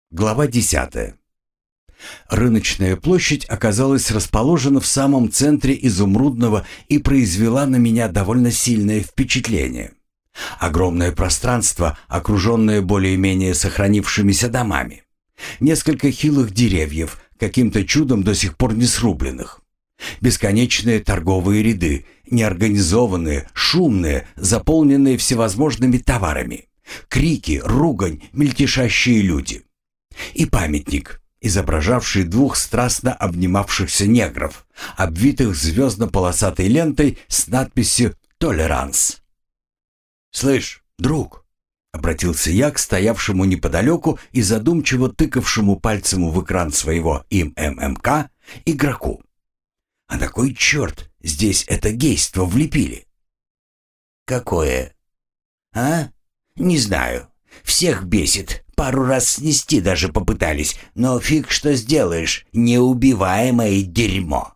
Глава 10. Рыночная площадь оказалась расположена в самом центре Изумрудного и произвела на меня довольно сильное впечатление. Огромное пространство, окруженное более-менее сохранившимися домами. Несколько хилых деревьев, каким-то чудом до сих пор не срубленных. Бесконечные торговые ряды, неорганизованные, шумные, заполненные всевозможными товарами. Крики, ругань, мельтешащие люди. И памятник, изображавший двух страстно обнимавшихся негров, обвитых звездно-полосатой лентой с надписью «Толеранс». «Слышь, друг», — обратился я к стоявшему неподалеку и задумчиво тыкавшему пальцем в экран своего ММК игроку, «а на кой черт здесь это гейство влепили?» «Какое? А? Не знаю. Всех бесит. Пару раз снести даже попытались, но фиг что сделаешь, неубиваемое дерьмо».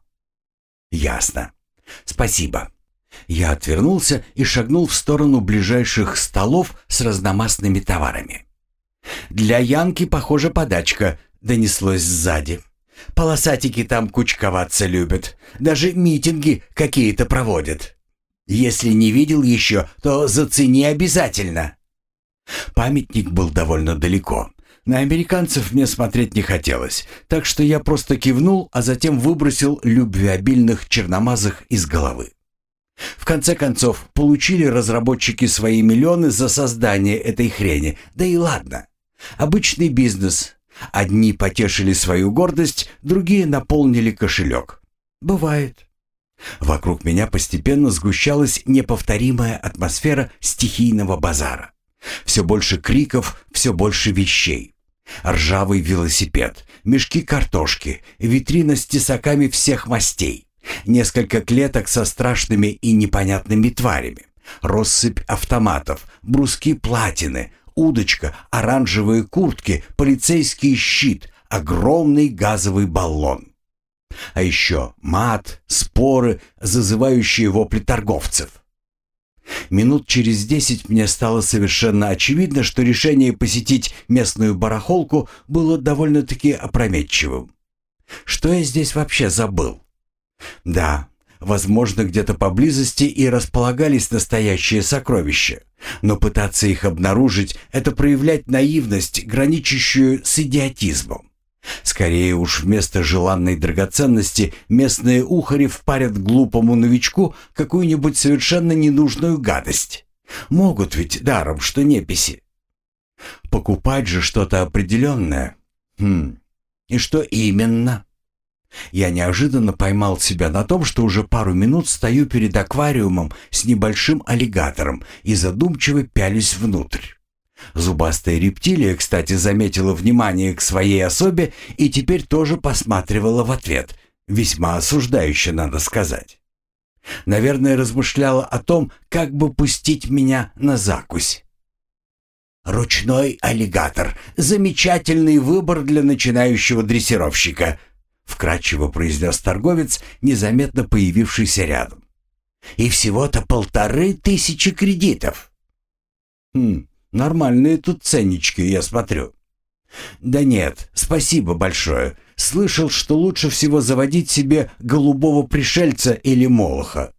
«Ясно. Спасибо». Я отвернулся и шагнул в сторону ближайших столов с разномастными товарами. «Для Янки, похоже, подачка», — донеслось сзади. «Полосатики там кучковаться любят. Даже митинги какие-то проводят. Если не видел еще, то зацени обязательно». Памятник был довольно далеко. На американцев мне смотреть не хотелось, так что я просто кивнул, а затем выбросил любвеобильных черномазых из головы. В конце концов, получили разработчики свои миллионы за создание этой хрени, да и ладно. Обычный бизнес. Одни потешили свою гордость, другие наполнили кошелек. Бывает. Вокруг меня постепенно сгущалась неповторимая атмосфера стихийного базара. Все больше криков, все больше вещей. Ржавый велосипед, мешки картошки, витрина с тесаками всех мастей, несколько клеток со страшными и непонятными тварями, россыпь автоматов, бруски платины, удочка, оранжевые куртки, полицейский щит, огромный газовый баллон. А еще мат, споры, зазывающие вопли торговцев. Минут через 10 мне стало совершенно очевидно, что решение посетить местную барахолку было довольно-таки опрометчивым. Что я здесь вообще забыл? Да, возможно, где-то поблизости и располагались настоящие сокровища, но пытаться их обнаружить — это проявлять наивность, граничащую с идиотизмом. Скорее уж вместо желанной драгоценности местные ухари впарят глупому новичку какую-нибудь совершенно ненужную гадость. Могут ведь даром, что неписи. Покупать же что-то определенное. И что именно? Я неожиданно поймал себя на том, что уже пару минут стою перед аквариумом с небольшим аллигатором и задумчиво пялюсь внутрь. Зубастая рептилия, кстати, заметила внимание к своей особе и теперь тоже посматривала в ответ, весьма осуждающе, надо сказать. Наверное, размышляла о том, как бы пустить меня на закусь. «Ручной аллигатор. Замечательный выбор для начинающего дрессировщика», — вкратчиво произнес торговец, незаметно появившийся рядом. «И всего-то 1500 кредитов». Нормальные тут ценнички, я смотрю. Да нет, спасибо большое. Слышал, что лучше всего заводить себе голубого пришельца или молоха.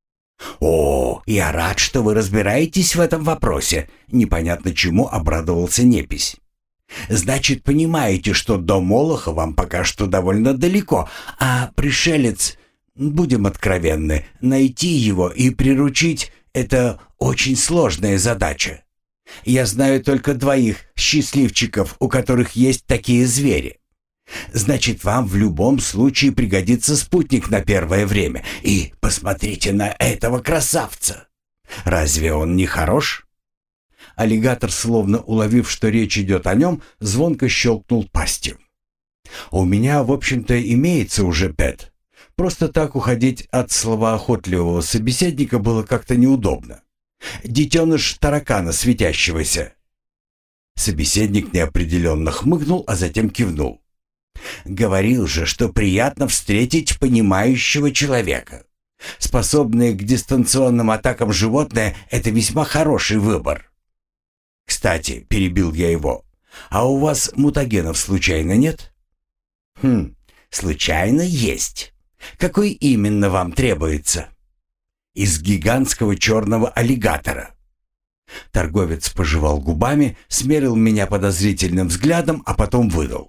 «О, я рад, что вы разбираетесь в этом вопросе», — непонятно чему обрадовался Непись. «Значит, понимаете, что до молоха вам пока что довольно далеко, а пришелец, будем откровенны, найти его и приручить — это очень сложная задача. Я знаю только 2 счастливчиков, у которых есть такие звери. Значит, вам в любом случае пригодится спутник на первое время. И посмотрите на этого красавца. Разве он не хорош?» Аллигатор, словно уловив, что речь идет о нем, звонко щелкнул пастью. «У меня, в общем-то, имеется уже пэт. Просто так уходить от словоохотливого собеседника было как-то неудобно. Детеныш таракана светящегося». Собеседник неопределенно хмыкнул, а затем кивнул. «Говорил же, что приятно встретить понимающего человека. Способное к дистанционным атакам животное — это весьма хороший выбор». «Кстати», — перебил я его, А у вас мутагенов случайно нет? Случайно есть. Какой именно вам требуется? Из гигантского черного аллигатора. Торговец пожевал губами, смерил меня подозрительным взглядом, а потом выдал.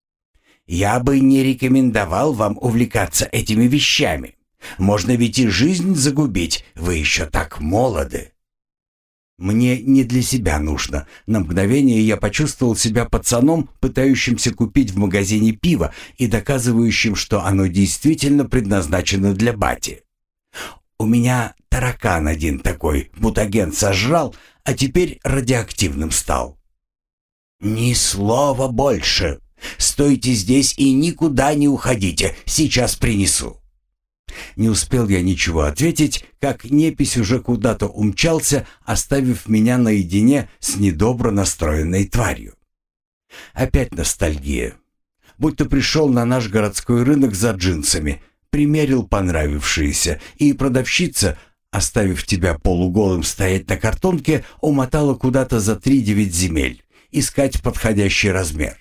Я бы не рекомендовал вам увлекаться этими вещами. Можно ведь и жизнь загубить, вы еще так молоды. Мне не для себя нужно. На мгновение я почувствовал себя пацаном, пытающимся купить в магазине пиво и доказывающим, что оно действительно предназначено для бати. У меня таракан один такой, мутаген сожрал, а теперь радиоактивным стал. Ни слова больше. Стойте здесь и никуда не уходите, сейчас принесу. Не успел я ничего ответить, как непись уже куда-то умчался, оставив меня наедине с недобро настроенной тварью. Опять ностальгия. Будто пришел на наш городской рынок за джинсами, примерил понравившиеся, и продавщица, оставив тебя полуголым стоять на картонке, умотала куда-то за 3-9 земель, искать подходящий размер.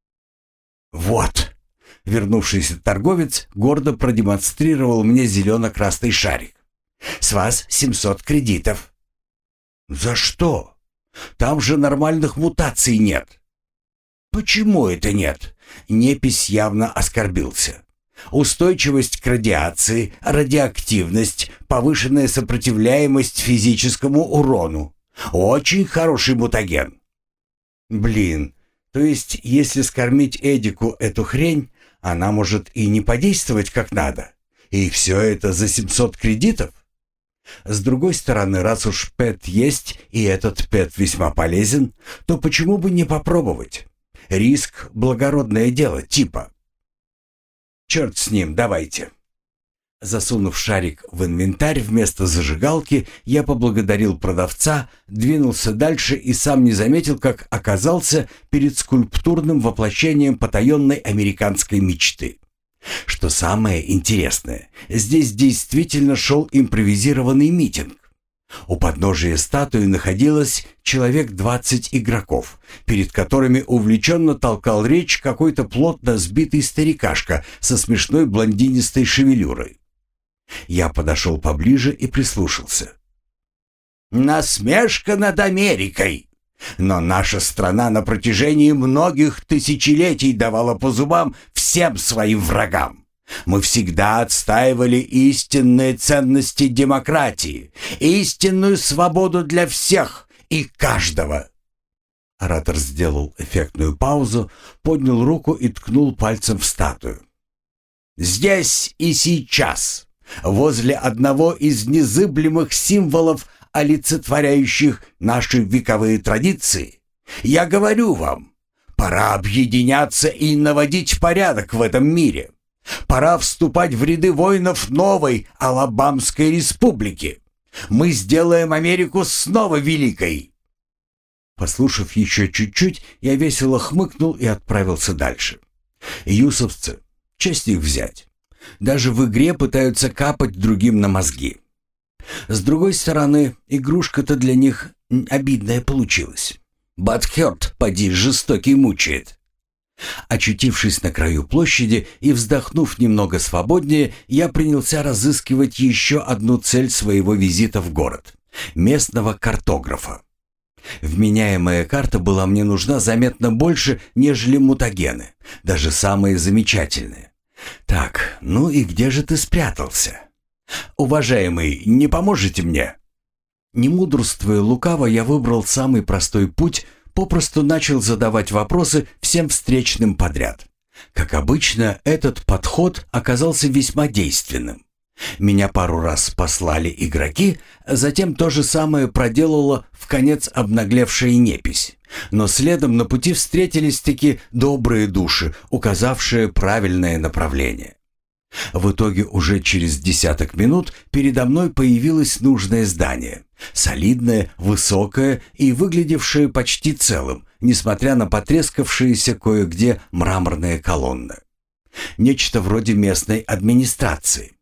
«Вот!» Вернувшийся торговец гордо продемонстрировал мне зелено-красный шарик. «С вас 700 кредитов». «За что? Там же нормальных мутаций нет». «Почему это нет?» Непись явно оскорбился. «Устойчивость к радиации, радиоактивность, повышенная сопротивляемость физическому урону. Очень хороший мутаген». «Блин, то есть если скормить Эдику эту хрень, она может и не подействовать как надо. И все это за 700 кредитов? С другой стороны, раз уж ПЭТ есть, и этот ПЭТ весьма полезен, то почему бы не попробовать? Риск — благородное дело, типа. Черт с ним, давайте. Засунув шарик в инвентарь вместо зажигалки, я поблагодарил продавца, двинулся дальше и сам не заметил, как оказался перед скульптурным воплощением потаенной американской мечты. Что самое интересное, здесь действительно шел импровизированный митинг. У подножия статуи находилось человек 20 игроков, перед которыми увлеченно толкал речь какой-то плотно сбитый старикашка со смешной блондинистой шевелюрой. Я подошел поближе и прислушался. «Насмешка над Америкой! Но наша страна на протяжении многих тысячелетий давала по зубам всем своим врагам. Мы всегда отстаивали истинные ценности демократии, истинную свободу для всех и каждого». Оратор сделал эффектную паузу, поднял руку и ткнул пальцем в статую. «Здесь и сейчас, возле одного из незыблемых символов, олицетворяющих наши вековые традиции, я говорю вам, пора объединяться и наводить порядок в этом мире. Пора вступать в ряды воинов новой Алабамской республики. Мы сделаем Америку снова великой». Послушав еще чуть-чуть, я весело хмыкнул и отправился дальше. Юсовцы, честь их взять. Даже в игре пытаются капать другим на мозги. С другой стороны, игрушка-то для них обидная получилась. Батхёрт, поди, жестокий мучает. Очутившись на краю площади и вздохнув немного свободнее, я принялся разыскивать еще одну цель своего визита в город — местного картографа. Вменяемая карта была мне нужна заметно больше, нежели мутагены, даже самые замечательные. Так, ну и где же ты спрятался? Уважаемый, не поможете мне? Не мудрствуя лукаво, я выбрал самый простой путь, попросту начал задавать вопросы всем встречным подряд. Как обычно, этот подход оказался весьма действенным. Меня пару раз послали игроки, затем то же самое проделала вконец обнаглевшая непись. Но следом на пути встретились-таки добрые души, указавшие правильное направление. В итоге уже через 10 минут передо мной появилось нужное здание. Солидное, высокое и выглядевшее почти целым, несмотря на потрескавшиеся кое-где мраморные колонны. Нечто вроде местной администрации.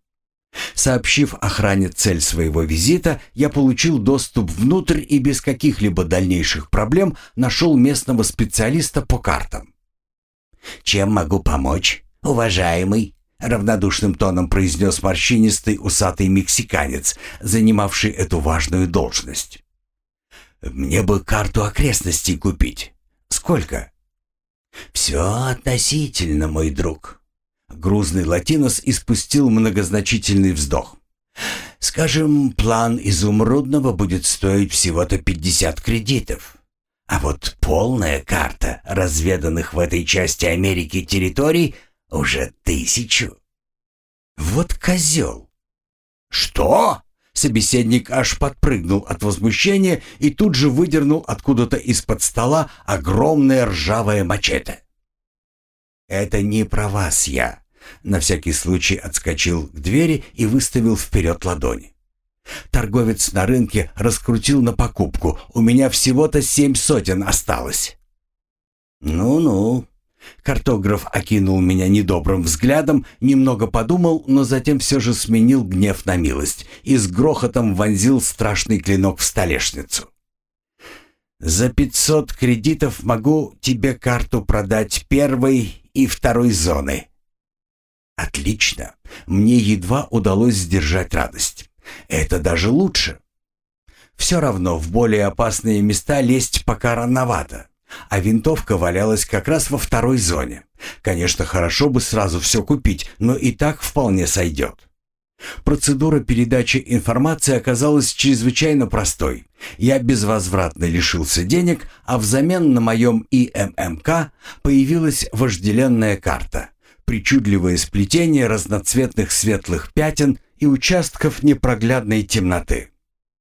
Сообщив охране цель своего визита, я получил доступ внутрь и без каких-либо дальнейших проблем нашел местного специалиста по картам. «Чем могу помочь, уважаемый?» — равнодушным тоном произнес морщинистый усатый мексиканец, занимавший эту важную должность. «Мне бы карту окрестностей купить. Сколько?» «Все относительно, мой друг». Грузный латинос испустил многозначительный вздох. «Скажем, план Изумрудного будет стоить всего-то 50 кредитов. А вот полная карта разведанных в этой части Америки территорий уже 1000. Вот козел!» «Что?» Собеседник аж подпрыгнул от возмущения и тут же выдернул откуда-то из-под стола огромное ржавое мачете. «Это не про вас я», — на всякий случай отскочил к двери и выставил вперед ладони. «Торговец на рынке раскрутил на покупку, у меня всего-то 7 сотен осталось». «Ну-ну». Картограф окинул меня недобрым взглядом, немного подумал, но затем все же сменил гнев на милость и с грохотом вонзил страшный клинок в столешницу. «За 500 кредитов могу тебе карту продать первой и второй зоны». «Отлично. Мне едва удалось сдержать радость. Это даже лучше. Все равно в более опасные места лезть пока рановато. А винтовка валялась как раз во второй зоне. Конечно, хорошо бы сразу все купить, но и так вполне сойдет». Процедура передачи информации оказалась чрезвычайно простой. Я безвозвратно лишился денег, а взамен на моем ИММК появилась вожделенная карта. Причудливое сплетение разноцветных светлых пятен и участков непроглядной темноты.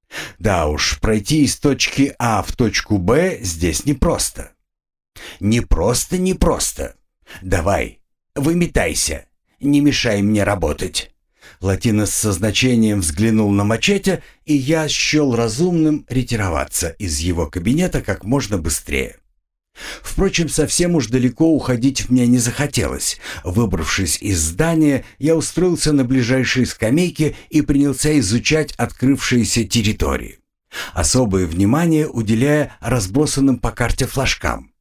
Да уж, пройти из точки А в точку Б здесь непросто. Не просто. Давай, выметайся, не мешай мне работать. Латинос со значением взглянул на мачете, и я счел разумным ретироваться из его кабинета как можно быстрее. Впрочем, совсем уж далеко уходить мне не захотелось. Выбравшись из здания, я устроился на ближайшей скамейке и принялся изучать открывшиеся территории, особое внимание уделяя разбросанным по карте флажкам.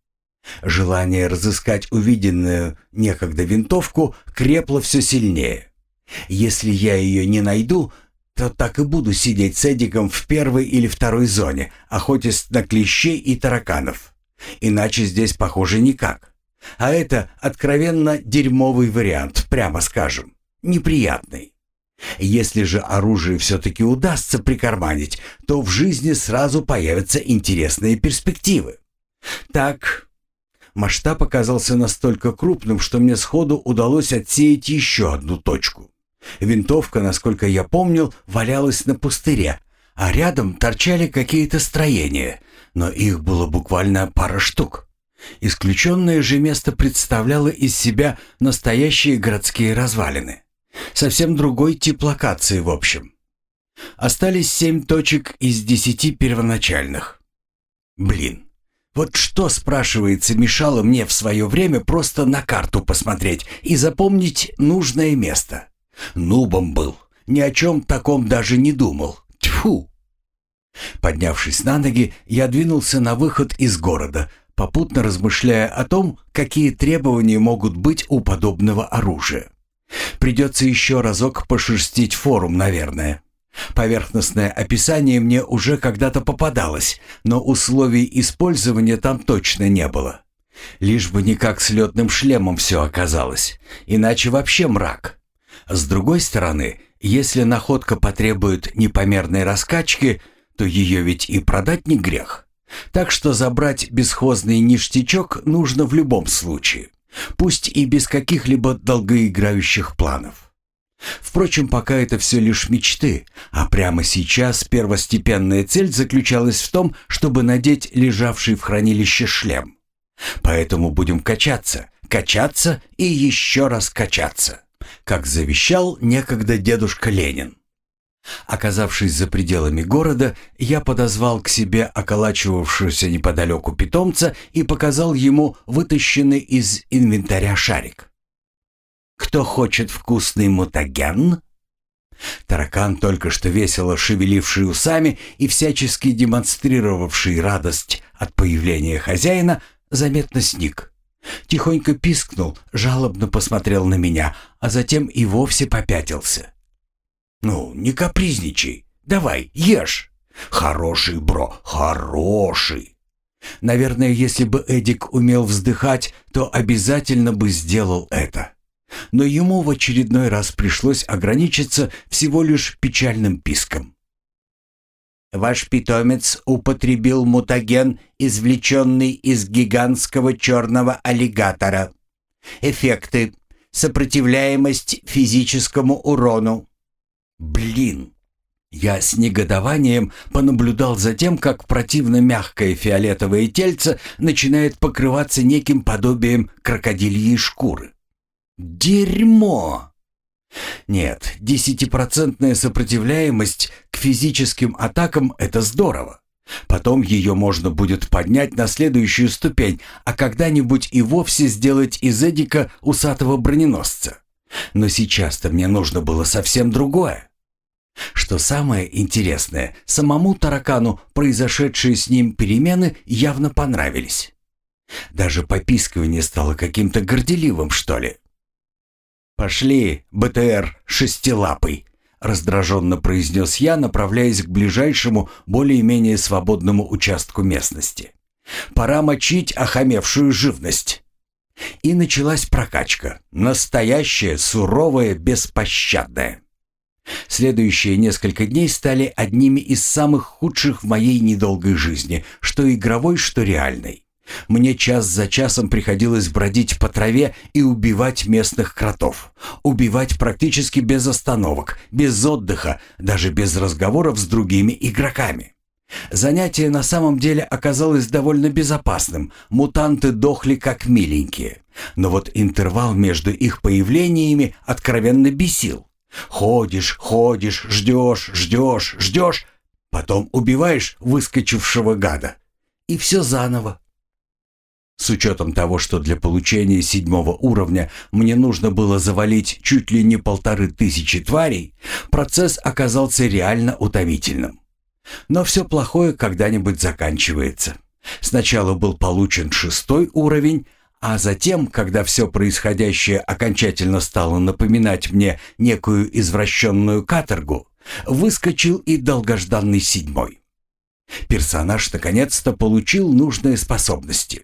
Желание разыскать увиденную некогда винтовку крепло все сильнее. Если я ее не найду, то так и буду сидеть с Эдиком в первой или второй зоне, охотясь на клещей и тараканов. Иначе здесь, похоже, никак. А это откровенно дерьмовый вариант, прямо скажем. Неприятный. Если же оружие все-таки удастся прикарманить, то в жизни сразу появятся интересные перспективы. Так, масштаб оказался настолько крупным, что мне сходу удалось отсеять еще одну точку. Винтовка, насколько я помнил, валялась на пустыре, а рядом торчали какие-то строения, но их было буквально пара штук. Исключенное же место представляло из себя настоящие городские развалины. Совсем другой тип локации в общем. Остались 7 точек из 10 первоначальных. Блин, вот что, спрашивается, мешало мне в свое время просто на карту посмотреть и запомнить нужное место? Нубом был, ни о чем таком даже не думал. Тьфу! Поднявшись на ноги, я двинулся на выход из города, попутно размышляя о том, какие требования могут быть у подобного оружия. Придется еще разок пошерстить форум, наверное. Поверхностное описание мне уже когда-то попадалось, но условий использования там точно не было. Лишь бы никак с летным шлемом все оказалось, иначе вообще мрак. С другой стороны, если находка потребует непомерной раскачки, то ее ведь и продать не грех. Так что забрать бесхозный ништячок нужно в любом случае, пусть и без каких-либо долгоиграющих планов. Впрочем, пока это все лишь мечты, а прямо сейчас первостепенная цель заключалась в том, чтобы надеть лежавший в хранилище шлем. Поэтому будем качаться и еще раз качаться, как завещал некогда дедушка Ленин. Оказавшись за пределами города, я подозвал к себе околачивавшегося неподалеку питомца и показал ему вытащенный из инвентаря шарик. «Кто хочет вкусный мутаген?» Таракан, только что весело шевеливший усами и всячески демонстрировавший радость от появления хозяина, заметно сник. Тихонько пискнул, жалобно посмотрел на меня, а затем и вовсе попятился. «Ну, не капризничай, давай, ешь. Хороший, бро, хороший». Наверное, если бы Эдик умел вздыхать, то обязательно бы сделал это. Но ему в очередной раз пришлось ограничиться всего лишь печальным писком. «Ваш питомец употребил мутаген, извлеченный из гигантского черного аллигатора. Эффекты: сопротивляемость физическому урону». Блин! Я с негодованием понаблюдал за тем, как противно мягкое фиолетовое тельце начинает покрываться неким подобием крокодильей шкуры. Дерьмо! Нет, 10% сопротивляемость к физическим атакам — это здорово. Потом ее можно будет поднять на следующую ступень, а когда-нибудь и вовсе сделать из Эдика усатого броненосца. Но сейчас-то мне нужно было совсем другое. Что самое интересное, самому таракану произошедшие с ним перемены явно понравились. Даже попискивание стало каким-то горделивым, что ли. «Пошли, БТР шестилапый», — раздраженно произнес я, направляясь к ближайшему, более-менее свободному участку местности. «Пора мочить охамевшую живность». И началась прокачка. Настоящая, суровая, беспощадная. Следующие несколько дней стали одними из самых худших в моей недолгой жизни, что игровой, что реальной. Мне час за часом приходилось бродить по траве и убивать местных кротов. Убивать практически без остановок, без отдыха, даже без разговоров с другими игроками. Занятие на самом деле оказалось довольно безопасным. Мутанты дохли как миленькие. Но вот интервал между их появлениями откровенно бесил. Ходишь, ждешь, потом убиваешь выскочившего гада. И все заново. С учетом того, что для получения 7-го уровня мне нужно было завалить чуть ли не 1500 тварей, процесс оказался реально утомительным. Но все плохое когда-нибудь заканчивается. Сначала был получен 6-й уровень, а затем, когда все происходящее окончательно стало напоминать мне некую извращенную каторгу, выскочил и долгожданный 7-й. Персонаж наконец-то получил нужные способности.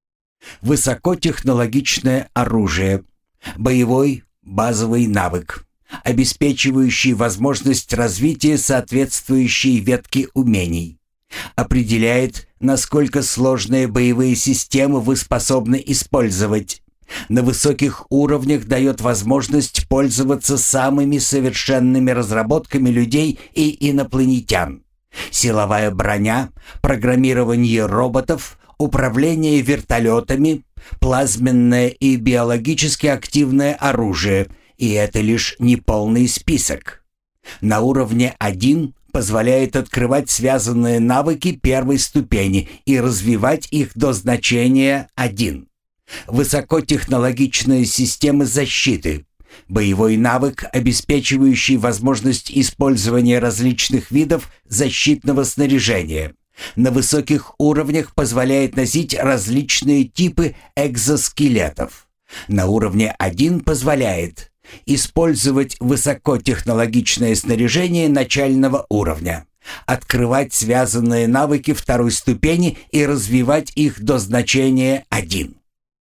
Высокотехнологичное оружие. Боевой базовый навык, обеспечивающий возможность развития соответствующей ветки умений. Определяет, насколько сложные боевые системы вы способны использовать. На высоких уровнях дает возможность пользоваться самыми совершенными разработками людей и инопланетян. Силовая броня, программирование роботов, управление вертолетами, плазменное и биологически активное оружие, и это лишь неполный список. На уровне 1 позволяет открывать связанные навыки 1-й ступени и развивать их до значения 1. Высокотехнологичные системы защиты. Боевой навык, обеспечивающий возможность использования различных видов защитного снаряжения. На высоких уровнях позволяет носить различные типы экзоскелетов. На уровне 1 позволяет использовать высокотехнологичное снаряжение начального уровня, открывать связанные навыки 2-й ступени и развивать их до значения 1.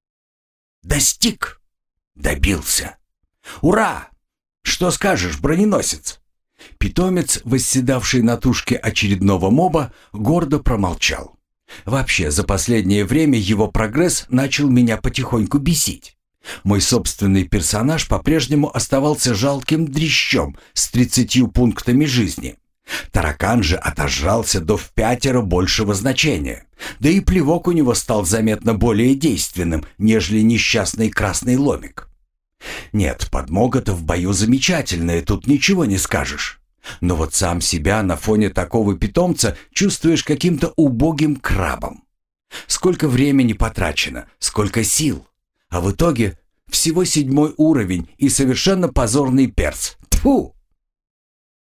Достиг! Добился! Ура! Что скажешь, броненосец? Питомец, восседавший на тушке очередного моба, гордо промолчал. Вообще, за последнее время его прогресс начал меня потихоньку бесить. Мой собственный персонаж по-прежнему оставался жалким дрищом с 30 пунктами жизни. Таракан же отожрался до в 5 большего значения. Да и плевок у него стал заметно более действенным, нежели несчастный красный ломик. Нет, подмога-то в бою замечательная, тут ничего не скажешь. Но вот сам себя на фоне такого питомца чувствуешь каким-то убогим крабом. Сколько времени потрачено, сколько сил. А в итоге всего 7-й уровень и совершенно позорный перц. Тьфу!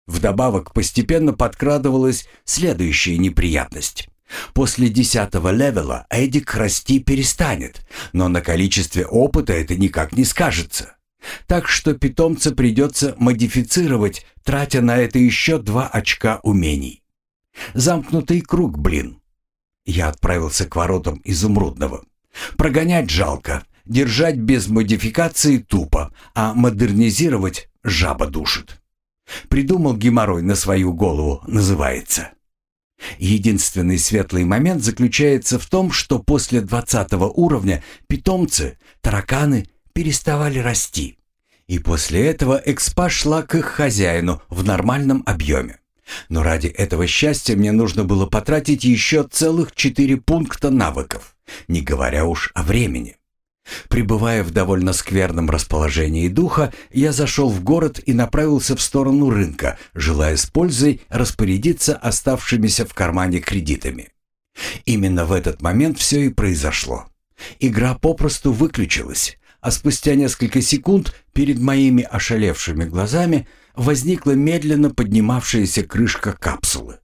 Вдобавок постепенно подкрадывалась следующая неприятность. После 10-го левела Эдик расти перестанет, но на количестве опыта это никак не скажется. Так что питомца придется модифицировать, тратя на это еще 2 очка умений. Замкнутый круг, блин. Я отправился к воротам Изумрудного. Прогонять жалко, держать без модификации тупо, а модернизировать жаба душит. Придумал геморрой на свою голову, называется. Единственный светлый момент заключается в том, что после 20-го уровня питомцы, тараканы, переставали расти. И после этого экспа шла к их хозяину в нормальном объеме. Но ради этого счастья мне нужно было потратить еще целых 4 пункта навыков, не говоря уж о времени. Пребывая в довольно скверном расположении духа, я зашел в город и направился в сторону рынка, желая с пользой распорядиться оставшимися в кармане кредитами. Именно в этот момент все и произошло. Игра попросту выключилась, а спустя несколько секунд перед моими ошалевшими глазами возникла медленно поднимавшаяся крышка капсулы.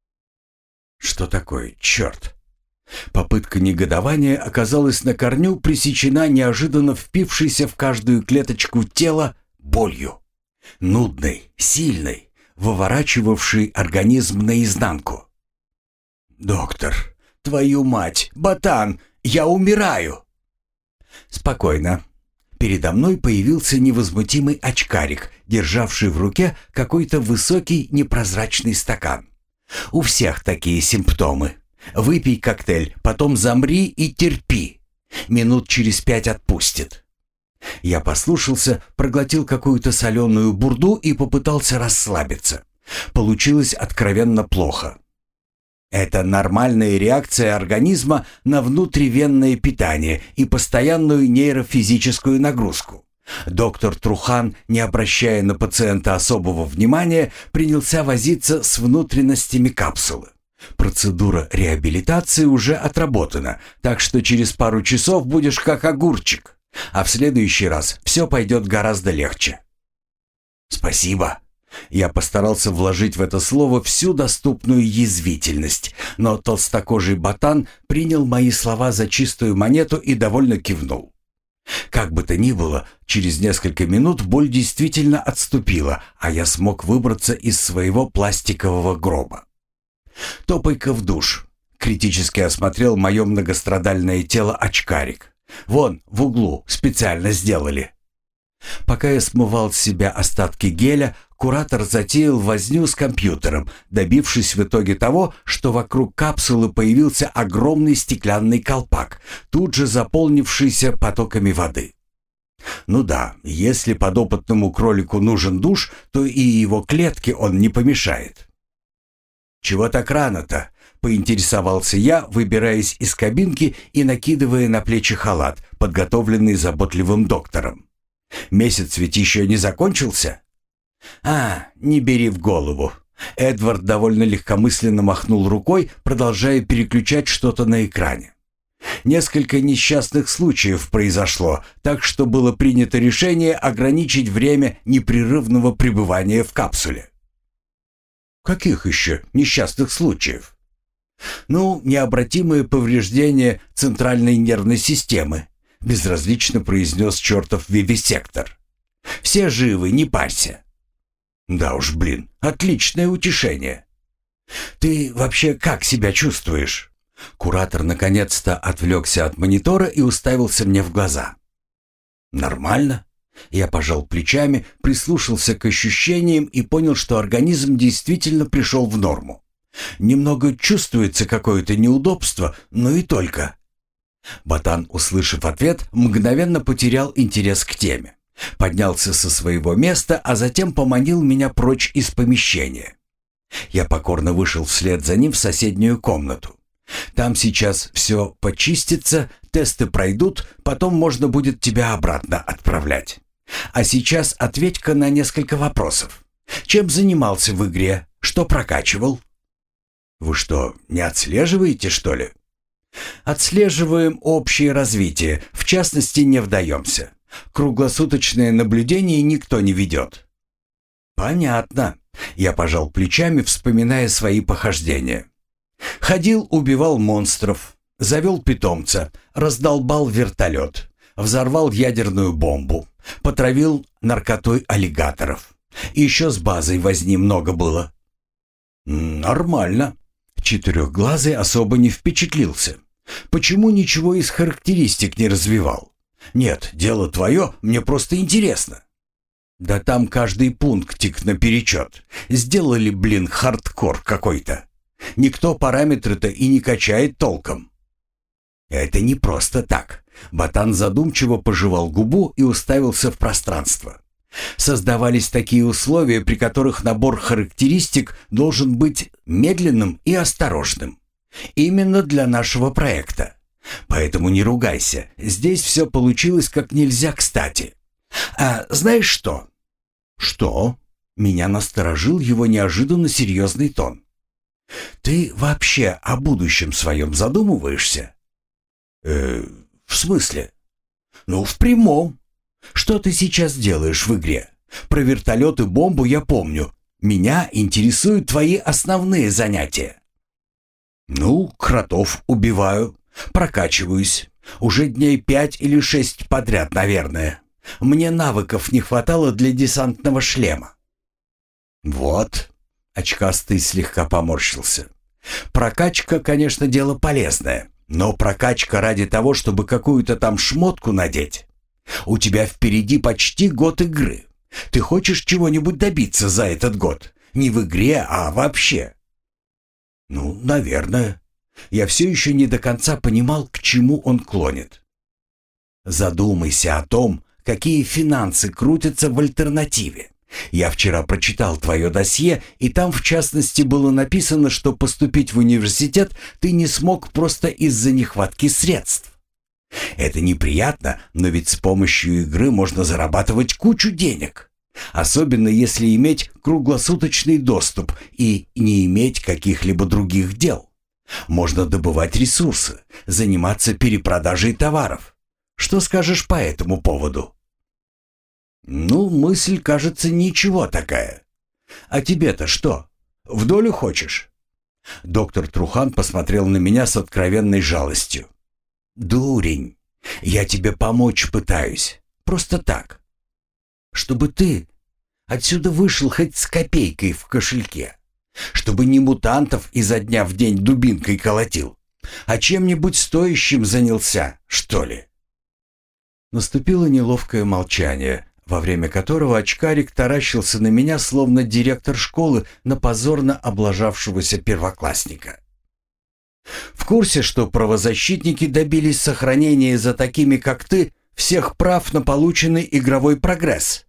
Что такое, черт? Попытка негодования оказалась на корню пресечена неожиданно впившейся в каждую клеточку тела болью. Нудной, сильной, выворачивавшей организм наизнанку. «Доктор, твою мать, ботан, я умираю!» Спокойно. Передо мной появился невозмутимый очкарик, державший в руке какой-то высокий непрозрачный стакан. У всех такие симптомы. Выпей коктейль, потом замри и терпи. Минут через 5 отпустит. Я послушался, проглотил какую-то соленую бурду и попытался расслабиться. Получилось откровенно плохо. Это нормальная реакция организма на внутривенное питание и постоянную нейрофизическую нагрузку. Доктор Трухан, не обращая на пациента особого внимания, принялся возиться с внутренностями капсулы. Процедура реабилитации уже отработана, так что через пару часов будешь как огурчик, а в следующий раз все пойдет гораздо легче. Спасибо. Я постарался вложить в это слово всю доступную язвительность, но толстокожий ботан принял мои слова за чистую монету и довольно кивнул. Как бы то ни было, через несколько минут боль действительно отступила, а я смог выбраться из своего пластикового гроба. «Топай-ка в душ», — критически осмотрел мое многострадальное тело очкарик. «Вон, в углу, специально сделали». Пока я смывал с себя остатки геля, куратор затеял возню с компьютером, добившись в итоге того, что вокруг капсулы появился огромный стеклянный колпак, тут же заполнившийся потоками воды. Ну да, если подопытному кролику нужен душ, то и его клетке он не помешает. «Чего так рано-то?» — поинтересовался я, выбираясь из кабинки и накидывая на плечи халат, подготовленный заботливым доктором. «Месяц ведь еще не закончился?» Не бери в голову». Эдвард довольно легкомысленно махнул рукой, продолжая переключать что-то на экране. «Несколько несчастных случаев произошло, так что было принято решение ограничить время непрерывного пребывания в капсуле». «Каких еще несчастных случаев?» «Необратимое повреждение центральной нервной системы», безразлично произнес чертов вивисектор. «Все живы, не парься». «Да уж, блин, отличное утешение». «Ты вообще как себя чувствуешь?» Куратор наконец-то отвлекся от монитора и уставился мне в глаза. «Нормально». Я пожал плечами, прислушался к ощущениям и понял, что организм действительно пришел в норму. Немного чувствуется какое-то неудобство, но и только. Ботан, услышав ответ, мгновенно потерял интерес к теме. Поднялся со своего места, а затем поманил меня прочь из помещения. Я покорно вышел вслед за ним в соседнюю комнату. Там сейчас все почистится, тесты пройдут, потом можно будет тебя обратно отправлять. А сейчас ответь-ка на несколько вопросов. Чем занимался в игре? Что прокачивал? Вы что, не отслеживаете, что ли? Отслеживаем общее развитие, в частности, не вдаемся. Круглосуточное наблюдение никто не ведет. Понятно. Я пожал плечами, вспоминая свои похождения. Ходил, убивал монстров, завел питомца, раздолбал вертолет, взорвал ядерную бомбу, потравил наркотой аллигаторов. И еще с базой возни много было. Нормально. Четырехглазый особо не впечатлился. Почему ничего из характеристик не развивал? Нет, дело твое, мне просто интересно. Да там каждый пунктик наперечет. Сделали, блин, хардкор какой-то. Никто параметры-то и не качает толком. Это не просто так. Ботан задумчиво пожевал губу и уставился в пространство. Создавались такие условия, при которых набор характеристик должен быть медленным и осторожным. Именно для нашего проекта. Поэтому не ругайся, здесь все получилось как нельзя кстати. А знаешь что? Что? Меня насторожил его неожиданно серьезный тон. Ты вообще о будущем своем задумываешься? В смысле? Ну, в прямом. Что ты сейчас делаешь в игре? Про вертолет и бомбу я помню. Меня интересуют твои основные занятия. Ну, кротов убиваю, прокачиваюсь. Уже дней 5 или 6 подряд, наверное. Мне навыков не хватало для десантного шлема. Вот, очкастый слегка поморщился. Прокачка, конечно, дело полезное, но прокачка ради того, чтобы какую-то там шмотку надеть. У тебя впереди почти год игры. Ты хочешь чего-нибудь добиться за этот год? Не в игре, а вообще. Ну, наверное. Я все еще не до конца понимал, к чему он клонит. Задумайся о том, какие финансы крутятся в альтернативе. Я вчера прочитал твое досье, и там в частности было написано, что поступить в университет ты не смог просто из-за нехватки средств. Это неприятно, но ведь с помощью игры можно зарабатывать кучу денег. Особенно если иметь круглосуточный доступ и не иметь каких-либо других дел. Можно добывать ресурсы, заниматься перепродажей товаров. Что скажешь по этому поводу? Ну, мысль, кажется, ничего такая. А тебе-то что? В долю хочешь? Доктор Трухан посмотрел на меня с откровенной жалостью. Дурень, я тебе помочь пытаюсь. Просто так. Чтобы ты отсюда вышел хоть с копейкой в кошельке. Чтобы не мутантов изо дня в день дубинкой колотил, а чем-нибудь стоящим занялся, что ли. Наступило неловкое молчание, во время которого очкарик таращился на меня, словно директор школы на позорно облажавшегося первоклассника. В курсе, что правозащитники добились сохранения за такими, как ты, всех прав на полученный игровой прогресс?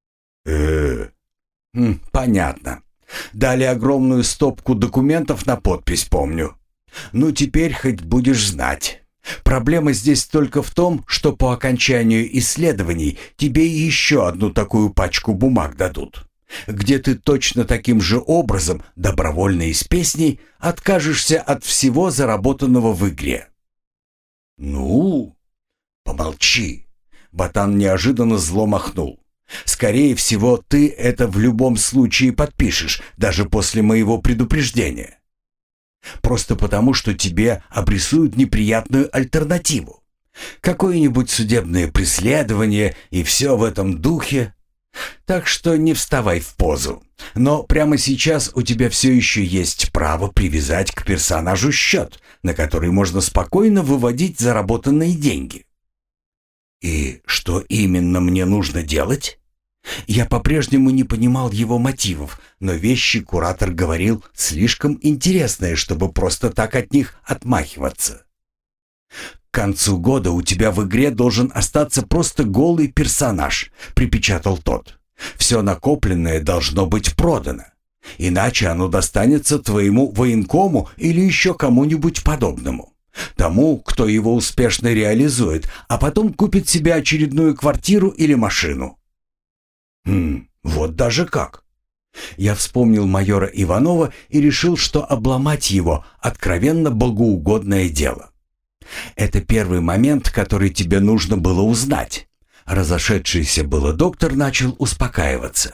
Понятно. Дали огромную стопку документов на подпись, помню. Ну, теперь хоть будешь знать. Проблема здесь только в том, что по окончанию исследований тебе еще одну такую пачку бумаг дадут, где ты точно таким же образом, добровольно и с песней, откажешься от всего заработанного в игре. Ну, помолчи. Ботан неожиданно зло махнул. Скорее всего, ты это в любом случае подпишешь, даже после моего предупреждения. Просто потому, что тебе обрисуют неприятную альтернативу. Какое-нибудь судебное преследование и все в этом духе. Так что не вставай в позу. Но прямо сейчас у тебя все еще есть право привязать к персонажу счет, на который можно спокойно выводить заработанные деньги. И что именно мне нужно делать? Я по-прежнему не понимал его мотивов, но вещи куратор говорил слишком интересные, чтобы просто так от них отмахиваться. «К концу года у тебя в игре должен остаться просто голый персонаж», — припечатал тот. «Все накопленное должно быть продано. Иначе оно достанется твоему военкому или еще кому-нибудь подобному. Тому, кто его успешно реализует, а потом купит себе очередную квартиру или машину». Вот даже как. Я вспомнил майора Иванова и решил, что обломать его — откровенно богоугодное дело. Это первый момент, который тебе нужно было узнать. Разошедшийся было доктор начал успокаиваться.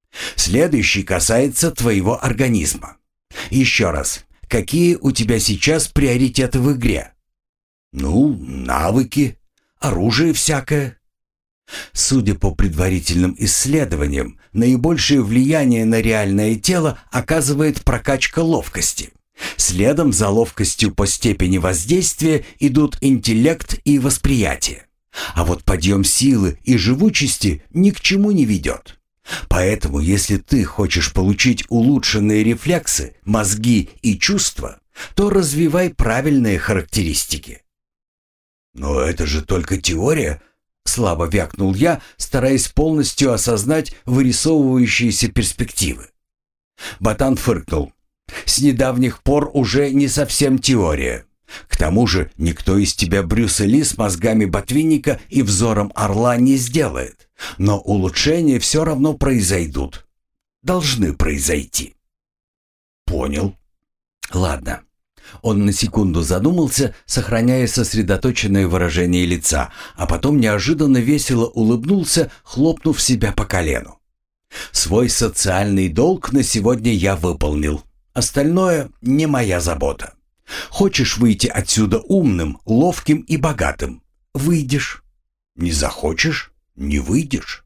Следующий касается твоего организма. Еще раз, какие у тебя сейчас приоритеты в игре? Ну, навыки, оружие всякое. Судя по предварительным исследованиям, наибольшее влияние на реальное тело оказывает прокачка ловкости. Следом за ловкостью по степени воздействия идут интеллект и восприятие. А вот подъем силы и живучести ни к чему не ведет. Поэтому, если ты хочешь получить улучшенные рефлексы, мозги и чувства, то развивай правильные характеристики. «Но это же только теория», — слабо вякнул я, стараясь полностью осознать вырисовывающиеся перспективы. Ботан фыркнул. «С недавних пор уже не совсем теория. К тому же никто из тебя Брюса Ли с мозгами ботвинника и взором орла не сделает. Но улучшения все равно произойдут. Должны произойти». «Понял». «Ладно». Он на секунду задумался, сохраняя сосредоточенное выражение лица, а потом неожиданно весело улыбнулся, хлопнув себя по колену. «Свой социальный долг на сегодня я выполнил. Остальное не моя забота. Хочешь выйти отсюда умным, ловким и богатым? Выйдешь. Не захочешь — не выйдешь».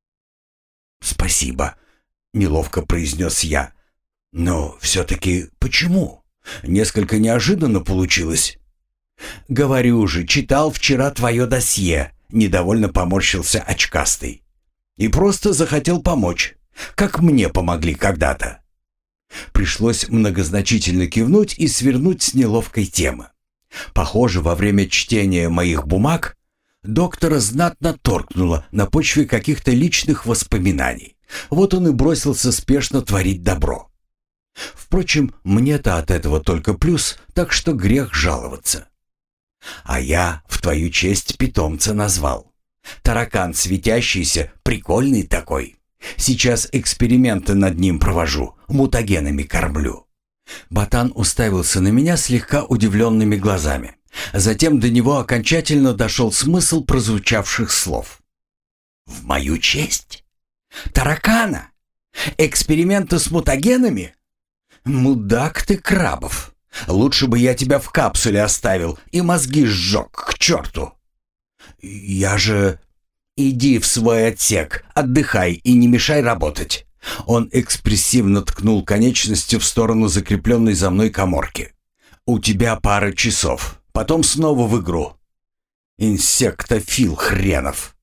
«Спасибо», — неловко произнес я. «Но все-таки почему? Несколько неожиданно получилось». «Говорю же, читал вчера твое досье», — недовольно поморщился очкастый. «И просто захотел помочь, как мне помогли когда-то». Пришлось многозначительно кивнуть и свернуть с неловкой темы. Похоже, во время чтения моих бумаг доктора знатно торкнуло на почве каких-то личных воспоминаний. Вот он и бросился спешно творить добро. Впрочем, мне-то от этого только плюс, так что грех жаловаться. А я в твою честь питомца назвал. Таракан светящийся, прикольный такой. Сейчас эксперименты над ним провожу, мутагенами кормлю». Ботан уставился на меня слегка удивленными глазами. Затем до него окончательно дошел смысл прозвучавших слов. «В мою честь? Таракана? Эксперименты с мутагенами? Мудак ты, Крабов. Лучше бы я тебя в капсуле оставил и мозги сжег к черту». «Я же...» «Иди в свой отсек, отдыхай и не мешай работать». Он экспрессивно ткнул конечностью в сторону закрепленной за мной каморки. «У тебя пара часов, потом снова в игру. Инсектофил хренов».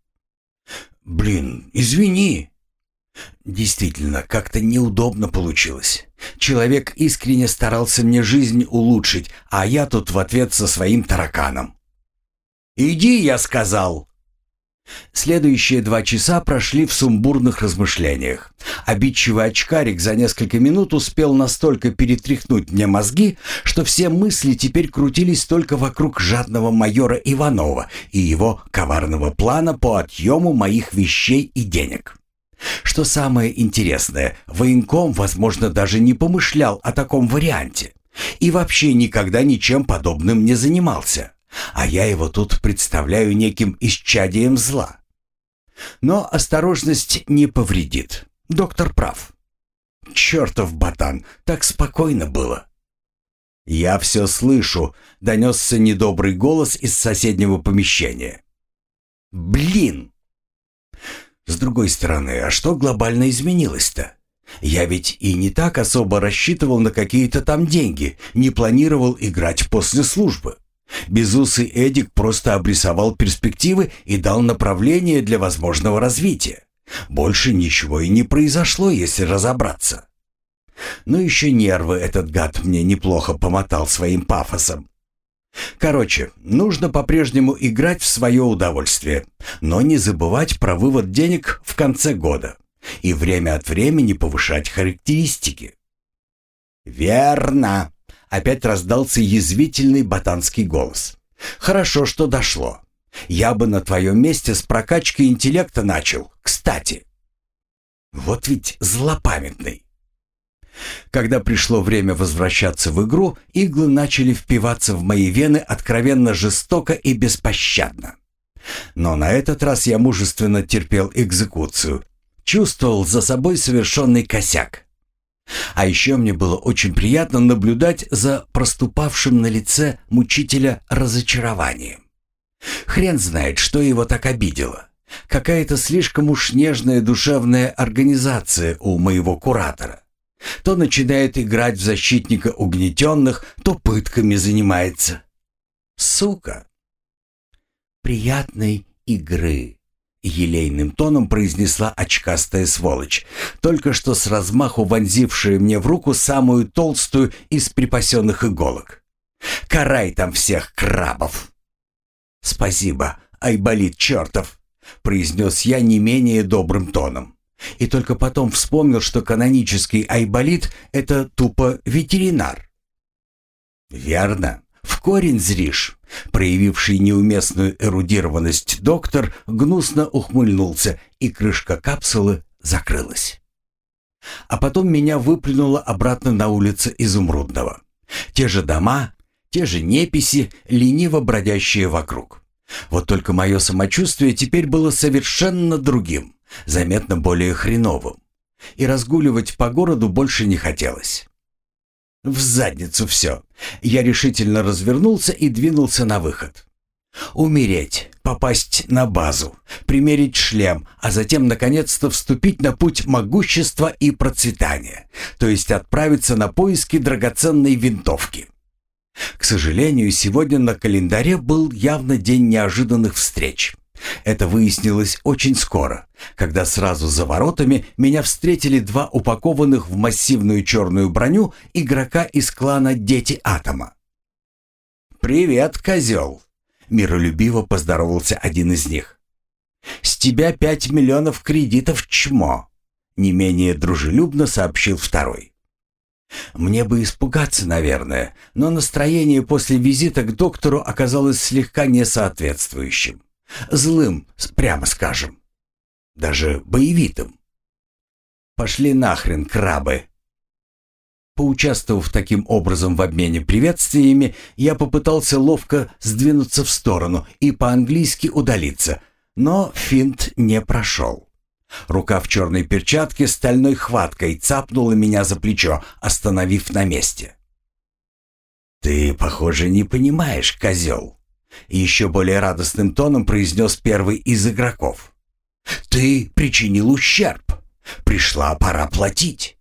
«Блин, извини». Действительно, как-то неудобно получилось. Человек искренне старался мне жизнь улучшить, а я тут в ответ со своим тараканом. «Иди, я сказал». Следующие 2 часа прошли в сумбурных размышлениях. Обидчивый очкарик за несколько минут успел настолько перетряхнуть мне мозги, что все мысли теперь крутились только вокруг жадного майора Иванова и его коварного плана по отъему моих вещей и денег. Что самое интересное, военком, возможно, даже не помышлял о таком варианте и вообще никогда ничем подобным не занимался. А я его тут представляю неким исчадием зла. Но осторожность не повредит. Доктор прав. Чертов ботан, так спокойно было. «Я все слышу», — донесся недобрый голос из соседнего помещения. «Блин!» С другой стороны, а что глобально изменилось-то? Я ведь и не так особо рассчитывал на какие-то там деньги, не планировал играть после службы. Безусый Эдик просто обрисовал перспективы и дал направление для возможного развития. Больше ничего и не произошло, если разобраться. Но еще нервы этот гад мне неплохо помотал своим пафосом. Короче, нужно по-прежнему играть в свое удовольствие, но не забывать про вывод денег в конце года и время от времени повышать характеристики. «Верно!» — опять раздался язвительный ботанский голос. «Хорошо, что дошло. Я бы на твоем месте с прокачкой интеллекта начал, кстати». Вот ведь злопамятный. Когда пришло время возвращаться в игру, иглы начали впиваться в мои вены откровенно жестоко и беспощадно. Но на этот раз я мужественно терпел экзекуцию. чувствовал за собой совершенный косяк. А еще мне было очень приятно наблюдать за проступавшим на лице мучителя разочарованием. Хрен знает, что его так обидело. Какая-то слишком уж нежная душевная организация у моего куратора. То начинает играть в защитника угнетенных, то пытками занимается. Сука! «Приятной игры», — елейным тоном произнесла очкастая сволочь, только что с размаху вонзившая мне в руку самую толстую из припасенных иголок. «Карай там всех крабов!» «Спасибо, айболит чертов!» — произнес я не менее добрым тоном. И только потом вспомнил, что канонический айболит — это тупо ветеринар. «Верно. В корень зришь», — проявивший неуместную эрудированность доктор гнусно ухмыльнулся, и крышка капсулы закрылась. А потом меня выплюнуло обратно на улице Изумрудного. Те же дома, те же неписи, лениво бродящие вокруг. Вот только мое самочувствие теперь было совершенно другим, заметно более хреновым. И разгуливать по городу больше не хотелось. В задницу все. Я решительно развернулся и двинулся на выход. Умереть, попасть на базу, примерить шлем, а затем наконец-то вступить на путь могущества и процветания, то есть отправиться на поиски драгоценной винтовки. К сожалению, сегодня на календаре был явно день неожиданных встреч. Это выяснилось очень скоро, когда сразу за воротами меня встретили два упакованных в массивную черную броню игрока из клана «Дети Атома». «Привет, козел!» — миролюбиво поздоровался один из них. «С тебя 5 миллионов кредитов, чмо!» — не менее дружелюбно сообщил второй. Мне бы испугаться, наверное, но настроение после визита к доктору оказалось слегка несоответствующим. Злым, прямо скажем. Даже боевитым. «Пошли нахрен, крабы!» Поучаствовав таким образом в обмене приветствиями, я попытался ловко сдвинуться в сторону и по-английски удалиться, но финт не прошел. Рука в черной перчатке стальной хваткой цапнула меня за плечо, остановив на месте. «Ты, похоже, не понимаешь, козел», — еще более радостным тоном произнес первый из игроков. «Ты причинил ущерб. Пришла пора платить».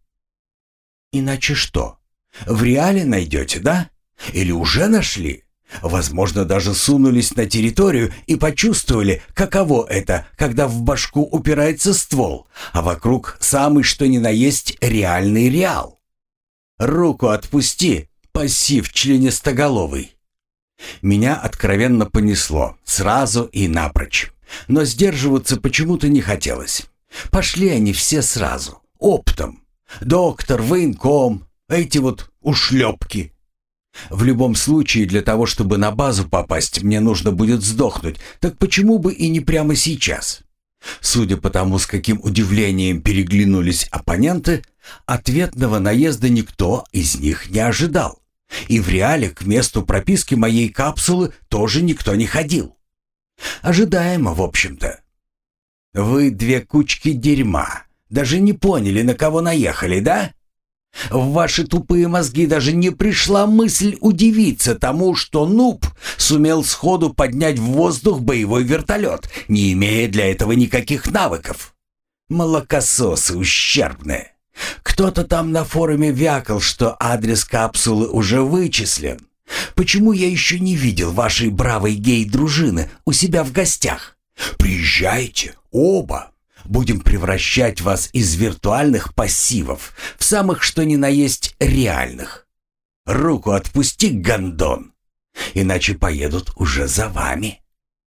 «Иначе что? В реале найдете, да? Или уже нашли? Возможно, даже сунулись на территорию и почувствовали, каково это, когда в башку упирается ствол, а вокруг самый что ни на есть реальный реал. Руку отпусти, пассив членистоголовый». Меня откровенно понесло, сразу и напрочь. Но сдерживаться почему-то не хотелось. Пошли они все сразу, оптом. Доктор, военком, эти вот ушлепки. В любом случае, для того, чтобы на базу попасть, мне нужно будет сдохнуть, так почему бы и не прямо сейчас? Судя по тому, с каким удивлением переглянулись оппоненты, ответного наезда никто из них не ожидал. И в реале к месту прописки моей капсулы тоже никто не ходил. Ожидаемо, в общем-то. Вы две кучки дерьма. Даже не поняли, на кого наехали, да? В ваши тупые мозги даже не пришла мысль удивиться тому, что нуб сумел сходу поднять в воздух боевой вертолет, не имея для этого никаких навыков. Молокососы ущербные. Кто-то там на форуме вякал, что адрес капсулы уже вычислен. Почему я еще не видел вашей бравой гей-дружины у себя в гостях? Приезжайте, оба. Будем превращать вас из виртуальных пассивов в самых что ни на есть реальных. Руку отпусти, гондон, иначе поедут уже за вами».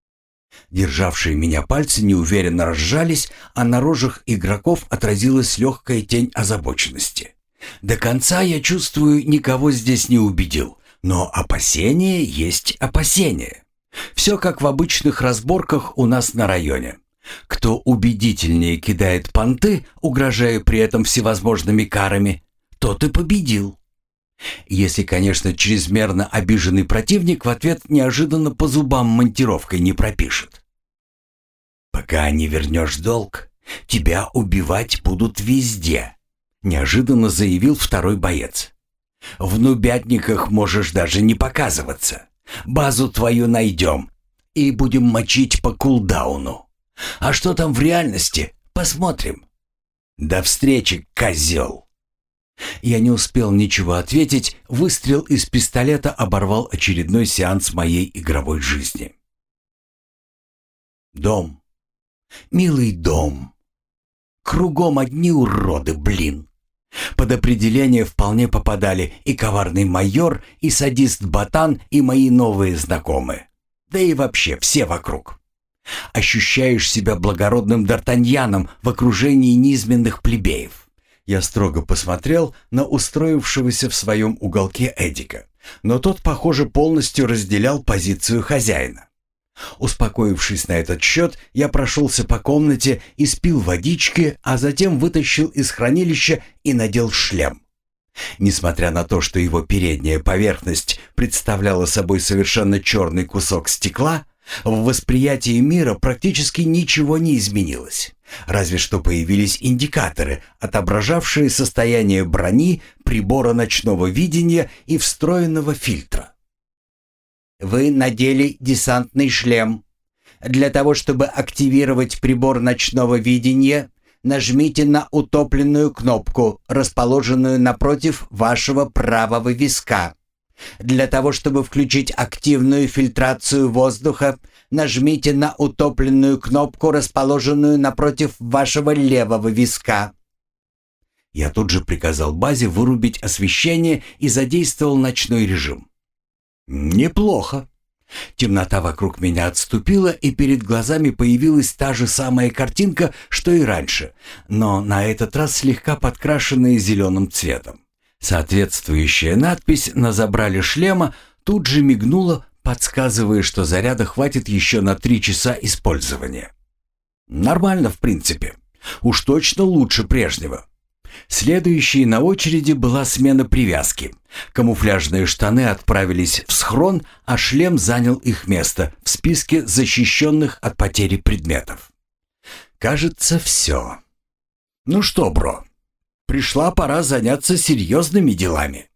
Державшие меня пальцы неуверенно разжались, а на рожах игроков отразилась легкая тень озабоченности. До конца, я чувствую, никого здесь не убедил, но опасения есть опасения. Все как в обычных разборках у нас на районе. Кто убедительнее кидает понты, угрожая при этом всевозможными карами, тот и победил. Если, конечно, чрезмерно обиженный противник в ответ неожиданно по зубам монтировкой не пропишет. «Пока не вернешь долг, Тебя убивать будут везде», — неожиданно заявил второй боец. «В нубятниках можешь даже не показываться. Базу твою найдем и будем мочить по кулдауну. А что там в реальности, посмотрим. До встречи, козел!» Я не успел ничего ответить, выстрел из пистолета оборвал очередной сеанс моей игровой жизни. Дом. Милый дом. Кругом одни уроды, блин. Под определение вполне попадали и коварный майор, и садист-ботан, и мои новые знакомые. Да и вообще все вокруг. Ощущаешь себя благородным Д'Артаньяном в окружении низменных плебеев. Я строго посмотрел на устроившегося в своем уголке Эдика, но тот, похоже, полностью разделял позицию хозяина. Успокоившись на этот счет, я прошелся по комнате, испил водички, а затем вытащил из хранилища и надел шлем. Несмотря на то, что его передняя поверхность представляла собой совершенно черный кусок стекла, в восприятии мира практически ничего не изменилось. Разве что появились индикаторы, отображавшие состояние брони, прибора ночного видения и встроенного фильтра. Вы надели десантный шлем. Для того, чтобы активировать прибор ночного видения, нажмите на утопленную кнопку, расположенную напротив вашего правого виска. Для того, чтобы включить активную фильтрацию воздуха, нажмите на утопленную кнопку, расположенную напротив вашего левого виска. Я тут же приказал базе вырубить освещение и задействовал ночной режим. Неплохо. Темнота вокруг меня отступила, и перед глазами появилась та же самая картинка, что и раньше, но на этот раз слегка подкрашенная зеленым цветом. Соответствующая надпись на забрале шлема тут же мигнула, подсказывая, что заряда хватит еще на 3 часа использования. Нормально, в принципе. Уж точно лучше прежнего. Следующей на очереди была смена привязки. Камуфляжные штаны отправились в схрон, а шлем занял их место в списке защищенных от потери предметов. Кажется, все. Ну что, бро, пришла пора заняться серьезными делами.